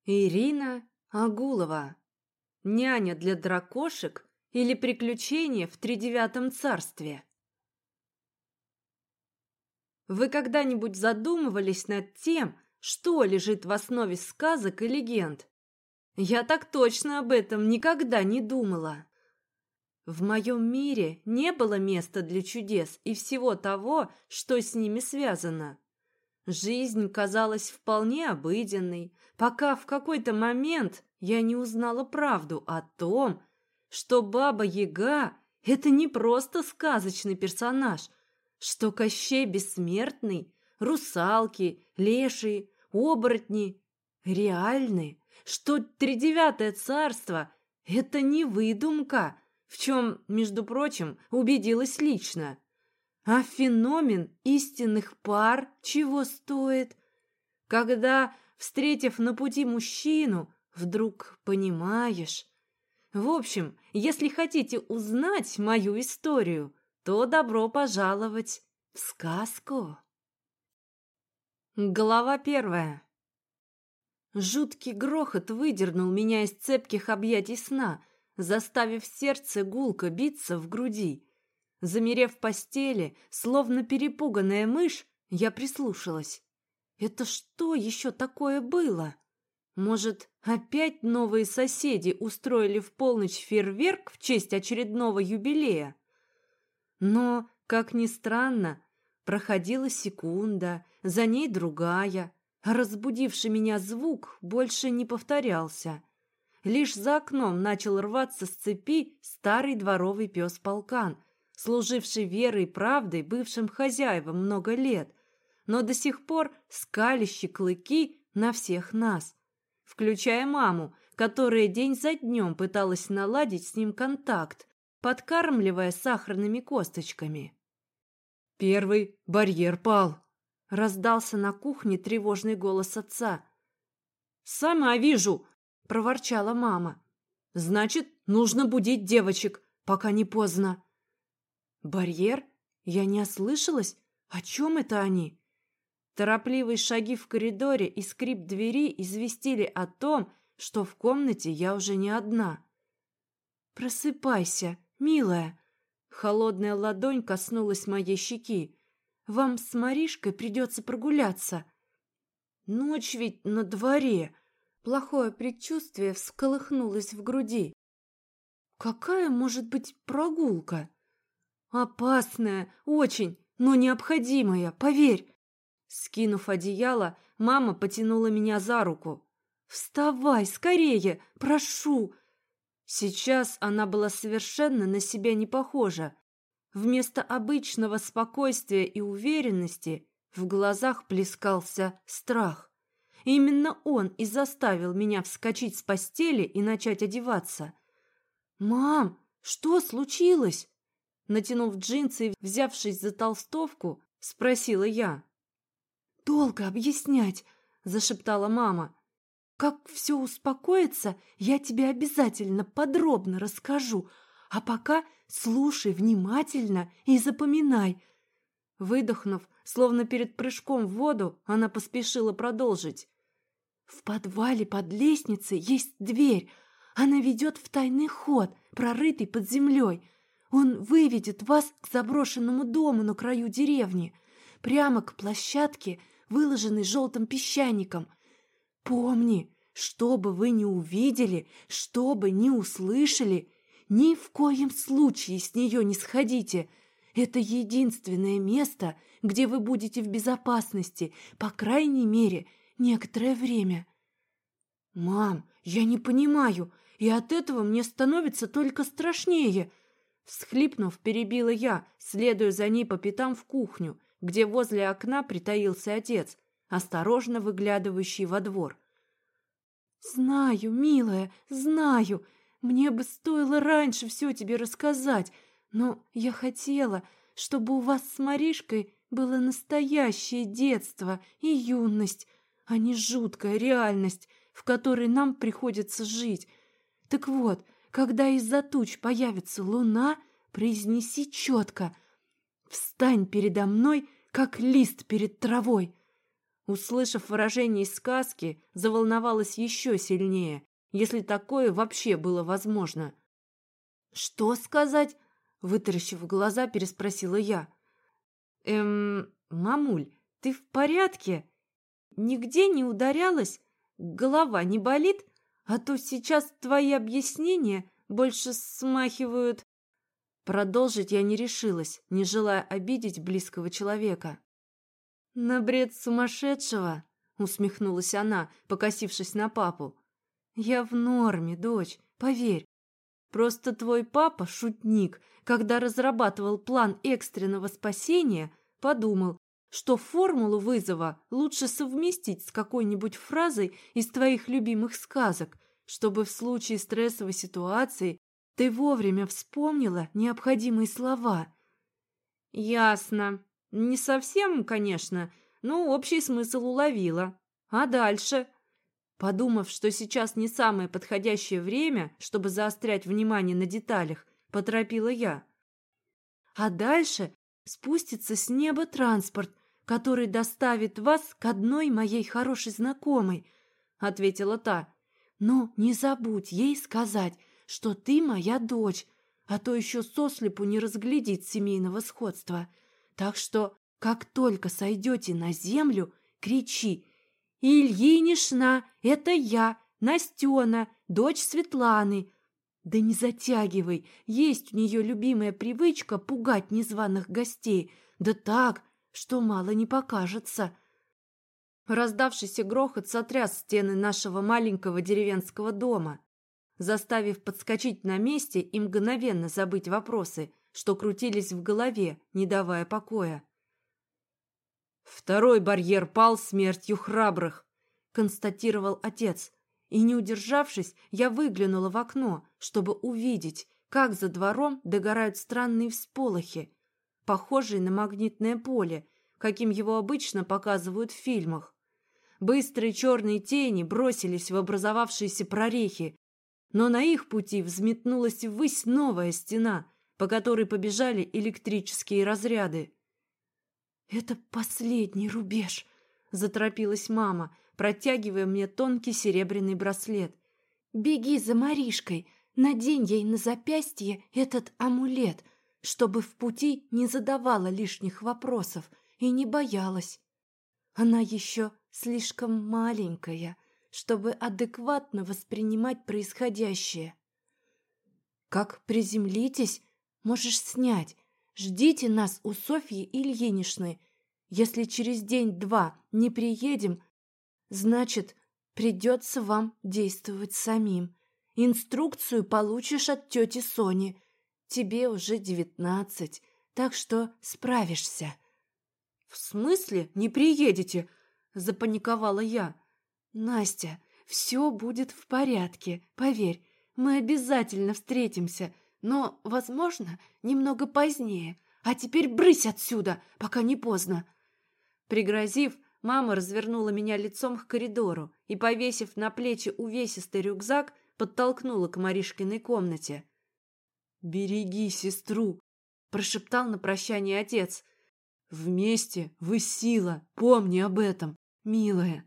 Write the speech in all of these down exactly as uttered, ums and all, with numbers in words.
Ирина Агулова. Няня для дракошек или приключения в тридевятом царстве? Вы когда-нибудь задумывались над тем, что лежит в основе сказок и легенд? Я так точно об этом никогда не думала. В моем мире не было места для чудес и всего того, что с ними связано. Жизнь казалась вполне обыденной, пока в какой-то момент я не узнала правду о том, что Баба-Яга – это не просто сказочный персонаж, что Кощей Бессмертный, русалки, лешие, оборотни реальны, что Тридевятое царство – это не выдумка, в чем, между прочим, убедилась лично. А феномен истинных пар чего стоит? Когда, встретив на пути мужчину, вдруг понимаешь. В общем, если хотите узнать мою историю, то добро пожаловать в сказку. Глава первая. Жуткий грохот выдернул меня из цепких объятий сна, заставив сердце гулко биться в груди. Замерев в постели, словно перепуганная мышь, я прислушалась. Это что еще такое было? Может, опять новые соседи устроили в полночь фейерверк в честь очередного юбилея? Но, как ни странно, проходила секунда, за ней другая, а разбудивший меня звук больше не повторялся. Лишь за окном начал рваться с цепи старый дворовый пес Полкан, служивший верой и правдой бывшим хозяевам много лет, но до сих пор скалящий клыки на всех нас, включая маму, которая день за днем пыталась наладить с ним контакт, подкармливая сахарными косточками. «Первый барьер пал», — раздался на кухне тревожный голос отца. «Сама вижу», — проворчала мама. «Значит, нужно будить девочек, пока не поздно». «Барьер? Я не ослышалась? О чем это они?» Торопливые шаги в коридоре и скрип двери известили о том, что в комнате я уже не одна. «Просыпайся, милая!» Холодная ладонь коснулась моей щеки. «Вам с Маришкой придется прогуляться». «Ночь ведь на дворе!» Плохое предчувствие всколыхнулось в груди. «Какая может быть прогулка?» «Опасная, очень, но необходимая, поверь!» Скинув одеяло, мама потянула меня за руку. «Вставай, скорее, прошу!» Сейчас она была совершенно на себя не похожа. Вместо обычного спокойствия и уверенности в глазах плескался страх. Именно он и заставил меня вскочить с постели и начать одеваться. «Мам, что случилось?» Натянув джинсы и взявшись за толстовку, спросила я. «Долго объяснять», — зашептала мама. «Как все успокоится, я тебе обязательно подробно расскажу, а пока слушай внимательно и запоминай». Выдохнув, словно перед прыжком в воду, она поспешила продолжить. «В подвале под лестницей есть дверь. Она ведет в тайный ход, прорытый под землей. Он выведет вас к заброшенному дому на краю деревни, прямо к площадке, выложенной желтым песчаником. Помни, что бы вы ни увидели, что бы ни услышали, ни в коем случае с нее не сходите. Это единственное место, где вы будете в безопасности, по крайней мере, некоторое время». «Мам, я не понимаю, и от этого мне становится только страшнее». Всхлипнув, перебила я, следуя за ней по пятам в кухню, где возле окна притаился отец, осторожно выглядывающий во двор. «Знаю, милая, знаю. Мне бы стоило раньше все тебе рассказать, но я хотела, чтобы у вас с Маришкой было настоящее детство и юность, а не жуткая реальность, в которой нам приходится жить. Так вот, когда из-за туч появится луна, произнеси четко: «Встань передо мной, как лист перед травой». Услышав выражение из сказки, заволновалась еще сильнее, если такое вообще было возможно. «Что сказать?» — вытаращив глаза, переспросила я. «Эм, мамуль, ты в порядке? Нигде не ударялась? Голова не болит? А то сейчас твои объяснения больше смахивают...» Продолжить я не решилась, не желая обидеть близкого человека. «На бред сумасшедшего?» — усмехнулась она, покосившись на папу. «Я в норме, дочь, поверь. Просто твой папа, шутник, когда разрабатывал план экстренного спасения, подумал, что формулу вызова лучше совместить с какой-нибудь фразой из твоих любимых сказок, чтобы в случае стрессовой ситуации ты вовремя вспомнила необходимые слова». «Ясно. Не совсем, конечно, но общий смысл уловила. А дальше?» Подумав, что сейчас не самое подходящее время, чтобы заострять внимание на деталях, поторопила я. «А дальше спустится с неба транспорт, который доставит вас к одной моей хорошей знакомой», — ответила та. «Но не забудь ей сказать, что ты моя дочь, а то еще сослепу не разглядит семейного сходства. Так что, как только сойдете на землю, кричи: «Ильинишна, это я, Настена, дочь Светланы». Да не затягивай, есть у нее любимая привычка пугать незваных гостей, да так, что мало не покажется». Раздавшийся грохот сотряс стены нашего маленького деревенского дома, заставив подскочить на месте и мгновенно забыть вопросы, что крутились в голове, не давая покоя. «Второй барьер пал смертью храбрых», — констатировал отец. И, не удержавшись, я выглянула в окно, чтобы увидеть, как за двором догорают странные всполохи, похожие на магнитное поле, каким его обычно показывают в фильмах. Быстрые черные тени бросились в образовавшиеся прорехи, но на их пути взметнулась ввысь новая стена, по которой побежали электрические разряды. «Это последний рубеж», — заторопилась мама, протягивая мне тонкий серебряный браслет. «Беги за Маришкой, надень ей на запястье этот амулет, чтобы в пути не задавала лишних вопросов и не боялась. Она еще слишком маленькая, чтобы адекватно воспринимать происходящее. Как приземлитесь, можешь снять. Ждите нас у Софьи Ильиничны. Если через день-два не приедем, значит, придется вам действовать самим. Инструкцию получишь от тети Сони. Тебе уже девятнадцать, так что справишься». «В смысле не приедете?» – запаниковала я. «Настя, все будет в порядке, поверь. Мы обязательно встретимся, но, возможно, немного позднее. А теперь брысь отсюда, пока не поздно». Пригрозив, мама развернула меня лицом к коридору и, повесив на плечи увесистый рюкзак, подтолкнула к Маришкиной комнате. «Береги сестру», – прошептал на прощание отец. «Вместе вы сила, помни об этом, милая».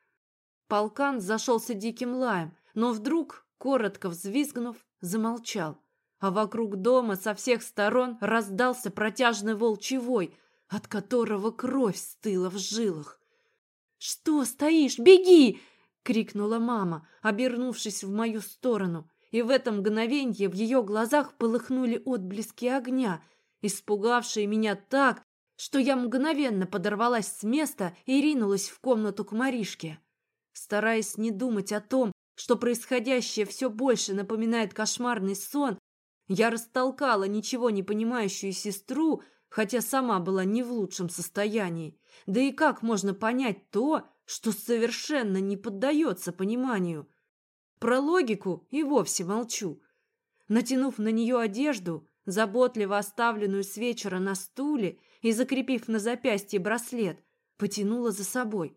Полкан зашелся диким лаем, но вдруг, коротко взвизгнув, замолчал, а вокруг дома со всех сторон раздался протяжный волчий вой, от которого кровь стыла в жилах. «Что стоишь? Беги!» — крикнула мама, обернувшись в мою сторону, и в это мгновенье в ее глазах полыхнули отблески огня, испугавшие меня так, что я мгновенно подорвалась с места и ринулась в комнату к Маришке. Стараясь не думать о том, что происходящее все больше напоминает кошмарный сон, я растолкала ничего не понимающую сестру, хотя сама была не в лучшем состоянии. Да и как можно понять то, что совершенно не поддается пониманию? Про логику и вовсе молчу. Натянув на нее одежду, заботливо оставленную с вечера на стуле, и, закрепив на запястье браслет, потянула за собой.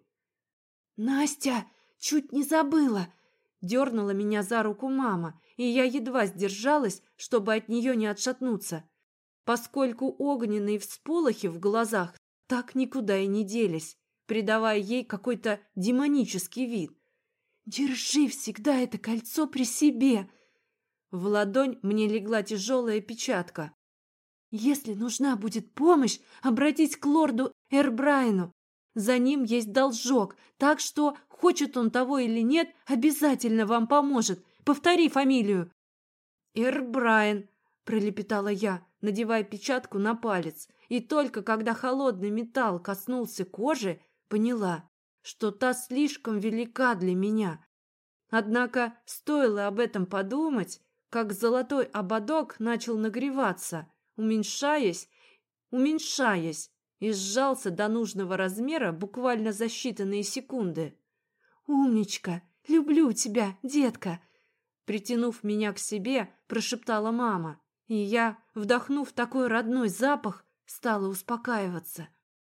«Настя, чуть не забыла!» Дернула меня за руку мама, и я едва сдержалась, чтобы от нее не отшатнуться, поскольку огненные всполохи в глазах так никуда и не делись. придавая ей какой-то демонический вид. «Держи всегда это кольцо при себе!» В ладонь мне легла тяжелая печатка. «Если нужна будет помощь, обратись к лорду Эрбрайну. За ним есть должок, так что, хочет он того или нет, обязательно вам поможет. Повтори фамилию». «Эрбрайн», — пролепетала я, надевая печатку на палец, и только когда холодный металл коснулся кожи, поняла, что та слишком велика для меня. Однако стоило об этом подумать, как золотой ободок начал нагреваться, уменьшаясь, уменьшаясь, и сжался до нужного размера буквально за считанные секунды. «Умничка! Люблю тебя, детка!» Притянув меня к себе, прошептала мама, и я, вдохнув такой родной запах, стала успокаиваться.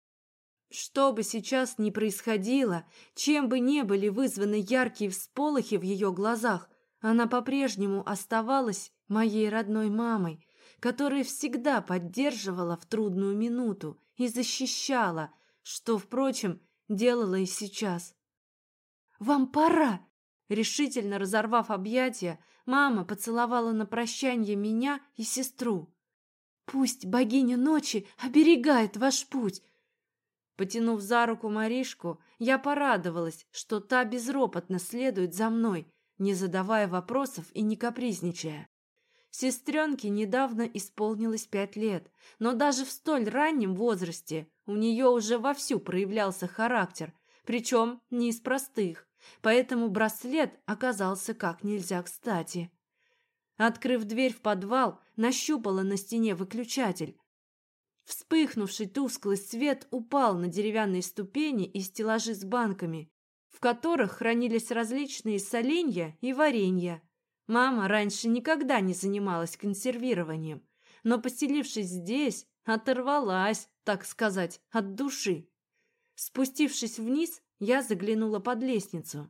Что бы сейчас ни происходило, чем бы ни были вызваны яркие всполохи в ее глазах, она по-прежнему оставалась моей родной мамой, которая всегда поддерживала в трудную минуту и защищала, что, впрочем, делала и сейчас. «Вам пора!» Решительно разорвав объятия, мама поцеловала на прощанье меня и сестру. «Пусть богиня ночи оберегает ваш путь!» Потянув за руку Маришку, я порадовалась, что та безропотно следует за мной, не задавая вопросов и не капризничая. Сестренке недавно исполнилось пять лет, но даже в столь раннем возрасте у нее уже вовсю проявлялся характер, причем не из простых, поэтому браслет оказался как нельзя кстати. Открыв дверь в подвал, нащупала на стене выключатель. Вспыхнувший тусклый свет упал на деревянные ступени и стеллажи с банками, в которых хранились различные соленья и варенья. Мама раньше никогда не занималась консервированием, но, поселившись здесь, оторвалась, так сказать, от души. Спустившись вниз, я заглянула под лестницу.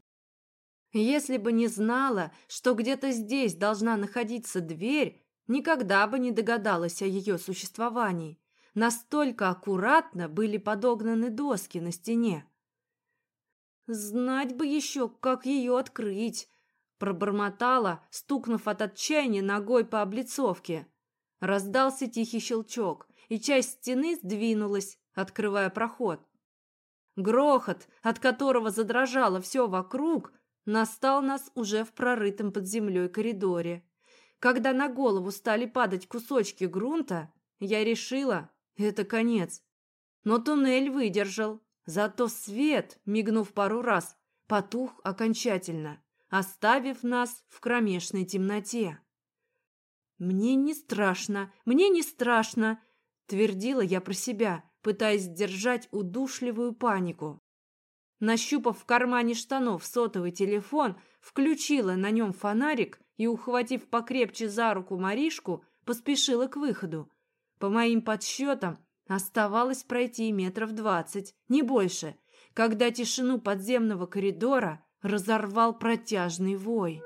Если бы не знала, что где-то здесь должна находиться дверь, никогда бы не догадалась о ее существовании. Настолько аккуратно были подогнаны доски на стене. «Знать бы еще, как ее открыть!» Пробормотала, стукнув от отчаяния ногой по облицовке. Раздался тихий щелчок, и часть стены сдвинулась, открывая проход. Грохот, от которого задрожало все вокруг, настал нас уже в прорытом под землей коридоре. Когда на голову стали падать кусочки грунта, я решила, это конец. Но туннель выдержал, зато свет, мигнув пару раз, потух окончательно, оставив нас в кромешной темноте. «Мне не страшно, мне не страшно», — твердила я про себя, пытаясь сдержать удушливую панику. Нащупав в кармане штанов сотовый телефон, включила на нем фонарик и, ухватив покрепче за руку Маришку, поспешила к выходу. По моим подсчетам, оставалось пройти метров двадцать, не больше, когда тишину подземного коридора разорвал протяжный вой.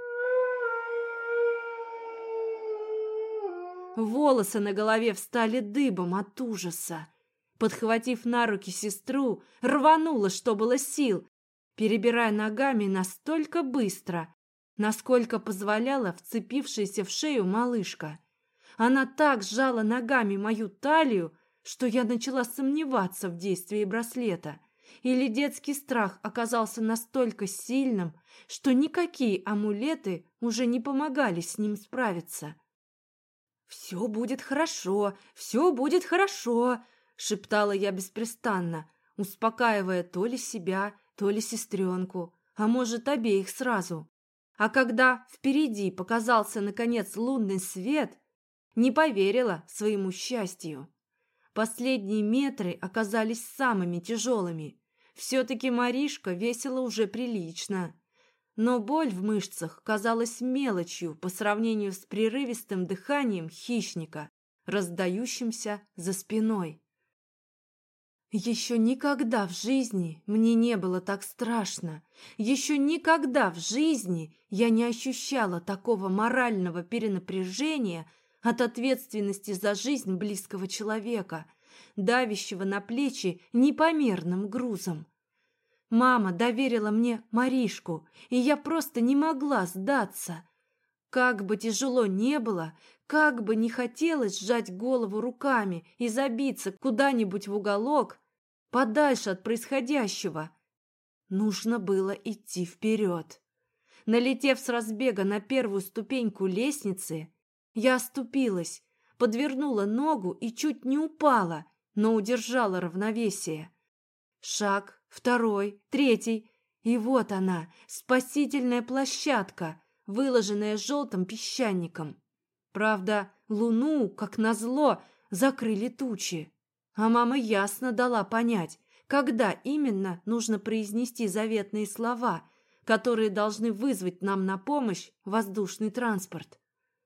Волосы на голове встали дыбом от ужаса. Подхватив на руки сестру, рванула, что было сил, перебирая ногами настолько быстро, насколько позволяла вцепившаяся в шею малышка. Она так сжала ногами мою талию, что я начала сомневаться в действии браслета. Или детский страх оказался настолько сильным, что никакие амулеты уже не помогали с ним справиться. «Все будет хорошо, все будет хорошо», — шептала я беспрестанно, успокаивая то ли себя, то ли сестренку, а может, обеих сразу. А когда впереди показался, наконец, лунный свет, не поверила своему счастью. Последние метры оказались самыми тяжелыми. Все-таки Маришка весила уже прилично. Но боль в мышцах казалась мелочью по сравнению с прерывистым дыханием хищника, раздающимся за спиной. Еще никогда в жизни мне не было так страшно. Еще никогда в жизни я не ощущала такого морального перенапряжения от ответственности за жизнь близкого человека, давящего на плечи непомерным грузом. Мама доверила мне Маришку, и я просто не могла сдаться. Как бы тяжело не было, как бы не хотелось сжать голову руками и забиться куда-нибудь в уголок, подальше от происходящего, нужно было идти вперед. Налетев с разбега на первую ступеньку лестницы, я оступилась, подвернула ногу и чуть не упала, но удержала равновесие. Шаг, второй, третий, и вот она, спасительная площадка, выложенная желтым песчаником. Правда, луну, как назло, закрыли тучи. А мама ясно дала понять, когда именно нужно произнести заветные слова, которые должны вызвать нам на помощь воздушный транспорт.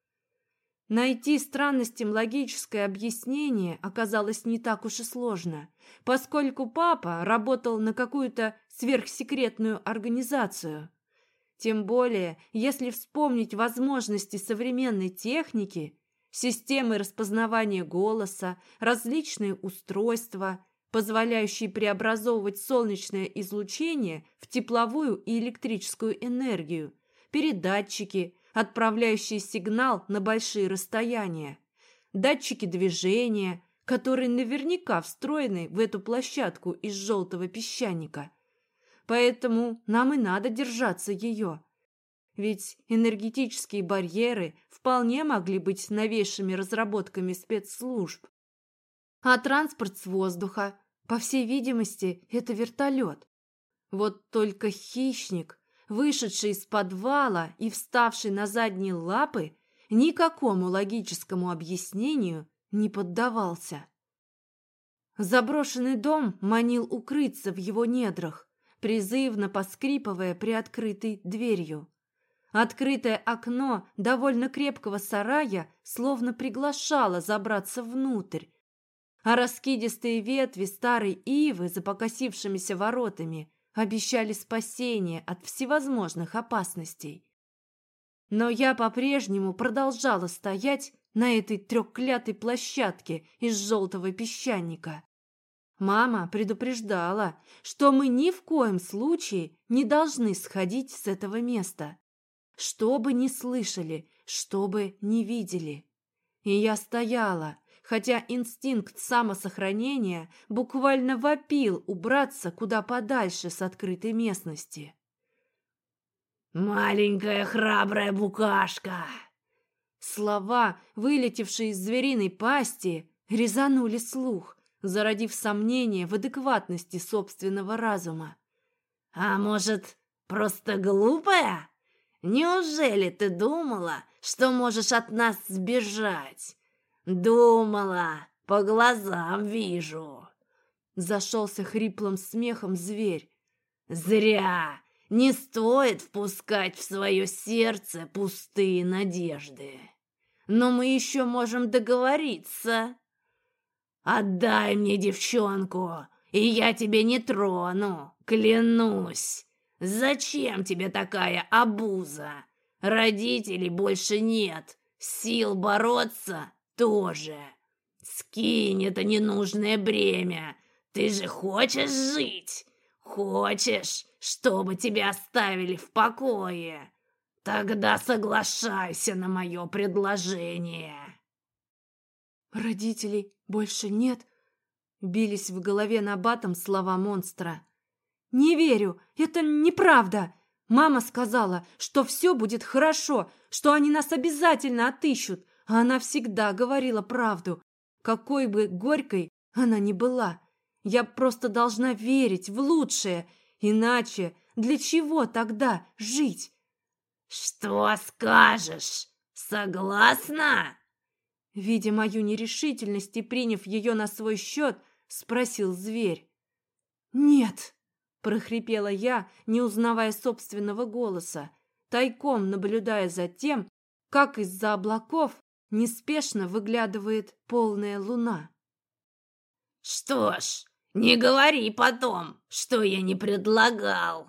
Найти странностям логическое объяснение оказалось не так уж и сложно, поскольку папа работал на какую-то сверхсекретную организацию. Тем более, если вспомнить возможности современной техники, системы распознавания голоса, различные устройства, позволяющие преобразовывать солнечное излучение в тепловую и электрическую энергию, передатчики, отправляющие сигнал на большие расстояния, датчики движения, которые наверняка встроены в эту площадку из желтого песчаника. Поэтому нам и надо держаться ее. Ведь энергетические барьеры вполне могли быть новейшими разработками спецслужб. А транспорт с воздуха, по всей видимости, это вертолет. Вот только хищник, вышедший из подвала и вставший на задние лапы, никакому логическому объяснению не поддавался. Заброшенный дом манил укрыться в его недрах, призывно поскрипывая приоткрытой дверью. Открытое окно довольно крепкого сарая словно приглашало забраться внутрь, а раскидистые ветви старой ивы за покосившимися воротами обещали спасение от всевозможных опасностей. Но я по-прежнему продолжала стоять на этой трёклятой площадке из желтого песчаника. Мама предупреждала, что мы ни в коем случае не должны сходить с этого места, что бы ни слышали, что бы ни видели. И я стояла, хотя инстинкт самосохранения буквально вопил убраться куда подальше с открытой местности. «Маленькая храбрая букашка!» Слова, вылетевшие из звериной пасти, резанули слух, зародив сомнение в адекватности собственного разума. «А может, просто глупая? Неужели ты думала, что можешь от нас сбежать? Думала, по глазам вижу!» Зашелся хриплым смехом зверь. «Зря! Не стоит впускать в свое сердце пустые надежды. Но мы еще можем договориться. Отдай мне девчонку, и я тебя не трону, клянусь. Зачем тебе такая обуза? Родителей больше нет, сил бороться тоже. Скинь это ненужное бремя. Ты же хочешь жить? Хочешь, чтобы тебя оставили в покое? Тогда соглашайся на мое предложение». «Родителей больше нет?» Бились в голове набатом слова монстра. «Не верю, это неправда. Мама сказала, что все будет хорошо, что они нас обязательно отыщут, а она всегда говорила правду, какой бы горькой она ни была. Я просто должна верить в лучшее, иначе для чего тогда жить?» «Что скажешь? Согласна?» Видя мою нерешительность и приняв ее на свой счет, спросил зверь. «Нет!» – прохрипела я, не узнавая собственного голоса, тайком наблюдая за тем, как из-за облаков неспешно выглядывает полная луна. «Что ж, не говори потом, что я не предлагал!»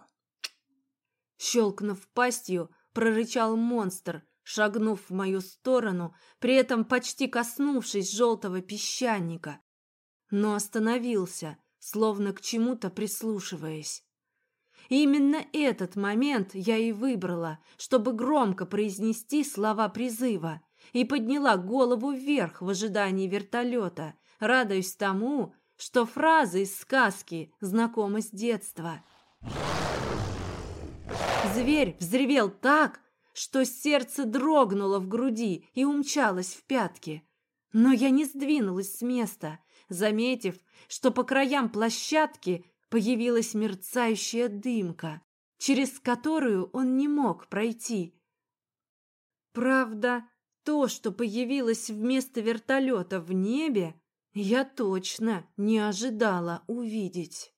Щелкнув пастью, прорычал монстр, шагнув в мою сторону, при этом почти коснувшись желтого песчаника, но остановился, словно к чему-то прислушиваясь. Именно этот момент я и выбрала, чтобы громко произнести слова призыва, и подняла голову вверх в ожидании вертолета, радуясь тому, что фраза из сказки знакома с детства. Зверь взревел так, что сердце дрогнуло в груди и умчалось в пятки. Но я не сдвинулась с места, заметив, что по краям площадки появилась мерцающая дымка, через которую он не мог пройти. Правда, то, что появилось вместо вертолета в небе, я точно не ожидала увидеть.